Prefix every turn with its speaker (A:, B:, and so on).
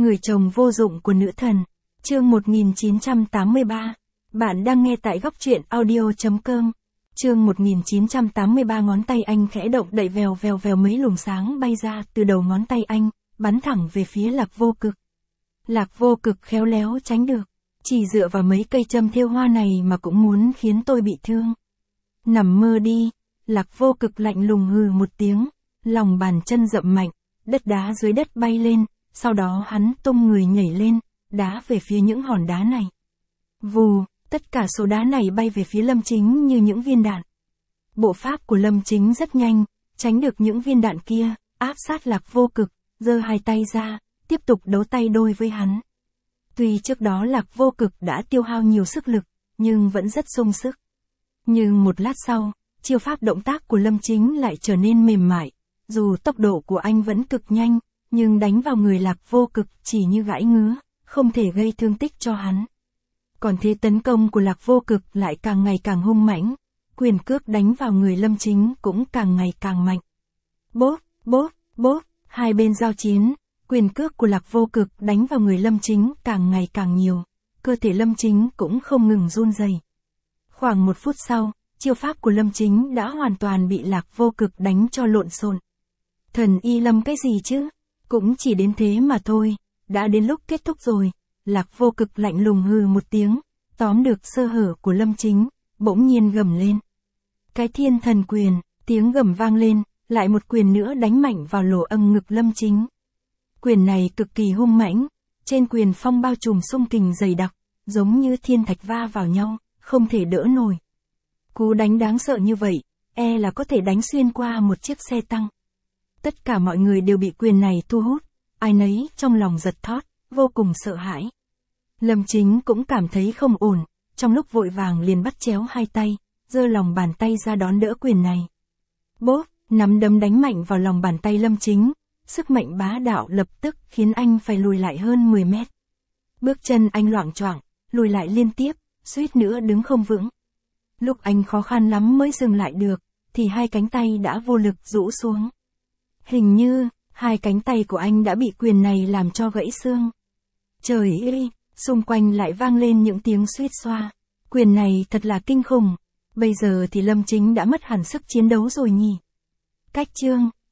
A: Người chồng vô dụng của nữ thần. Chương 1983. Bạn đang nghe tại góc truyện audio.com. Chương 1983. Ngón tay anh khẽ động đậy, vèo vèo vèo, mấy luồng sáng bay ra từ đầu ngón tay anh, bắn thẳng về phía Lạc Vô Cực. Lạc Vô Cực khéo léo tránh được. Chỉ dựa vào mấy cây châm thêu hoa này mà cũng muốn khiến tôi bị thương. Nằm mơ đi. Lạc Vô Cực lạnh lùng hừ một tiếng, lòng bàn chân dậm mạnh, đất đá dưới đất bay lên, sau đó hắn tung người nhảy lên, đá về phía những hòn đá này. Vù, tất cả số đá này bay về phía Lâm Chính như những viên đạn. Bộ pháp của Lâm Chính rất nhanh, tránh được những viên đạn kia, áp sát Lạc Vô Cực, giơ hai tay ra, tiếp tục đấu tay đôi với hắn. Tuy trước đó Lạc Vô Cực đã tiêu hao nhiều sức lực, nhưng vẫn rất sung sức. Nhưng một lát sau, chiêu pháp động tác của Lâm Chính lại trở nên mềm mại, dù tốc độ của anh vẫn cực nhanh, nhưng đánh vào người Lạc Vô Cực chỉ như gãi ngứa, không thể gây thương tích cho hắn. Còn thế tấn công của Lạc Vô Cực lại càng ngày càng hung mãnh, quyền cước đánh vào người Lâm Chính cũng càng ngày càng mạnh. Bốp, bốp, bốp, hai bên giao chiến, quyền cước của Lạc Vô Cực đánh vào người Lâm Chính càng ngày càng nhiều, cơ thể Lâm Chính cũng không ngừng run rẩy. Khoảng một phút sau, chiêu pháp của Lâm Chính đã hoàn toàn bị Lạc Vô Cực đánh cho lộn xộn. Thần y Lâm cái gì chứ? Cũng chỉ đến thế mà thôi, đã đến lúc kết thúc rồi. Lạc Vô Cực lạnh lùng hừ một tiếng, tóm được sơ hở của Lâm Chính, bỗng nhiên gầm lên. Cái thiên thần quyền, tiếng gầm vang lên, lại một quyền nữa đánh mạnh vào lỗ âng ngực Lâm Chính. Quyền này cực kỳ hung mãnh, trên quyền phong bao trùm xung kình dày đặc, giống như thiên thạch va vào nhau, không thể đỡ nổi. Cú đánh đáng sợ như vậy, e là có thể đánh xuyên qua một chiếc xe tăng. Tất cả mọi người đều bị quyền này thu hút, ai nấy trong lòng giật thót, vô cùng sợ hãi. Lâm Chính cũng cảm thấy không ổn, trong lúc vội vàng liền bắt chéo hai tay, giơ lòng bàn tay ra đón đỡ quyền này. Bốp, nắm đấm đánh mạnh vào lòng bàn tay Lâm Chính, sức mạnh bá đạo lập tức khiến anh phải lùi lại hơn 10 mét. Bước chân anh loạng choạng, lùi lại liên tiếp, suýt nữa đứng không vững. Lúc anh khó khăn lắm mới dừng lại được, thì hai cánh tay đã vô lực rũ xuống. Hình như, hai cánh tay của anh đã bị quyền này làm cho gãy xương. Trời ơi, xung quanh lại vang lên những tiếng suýt xoa. Quyền này thật là kinh khủng. Bây giờ thì Lâm Chính đã mất hẳn sức chiến đấu rồi nhỉ. Cách chương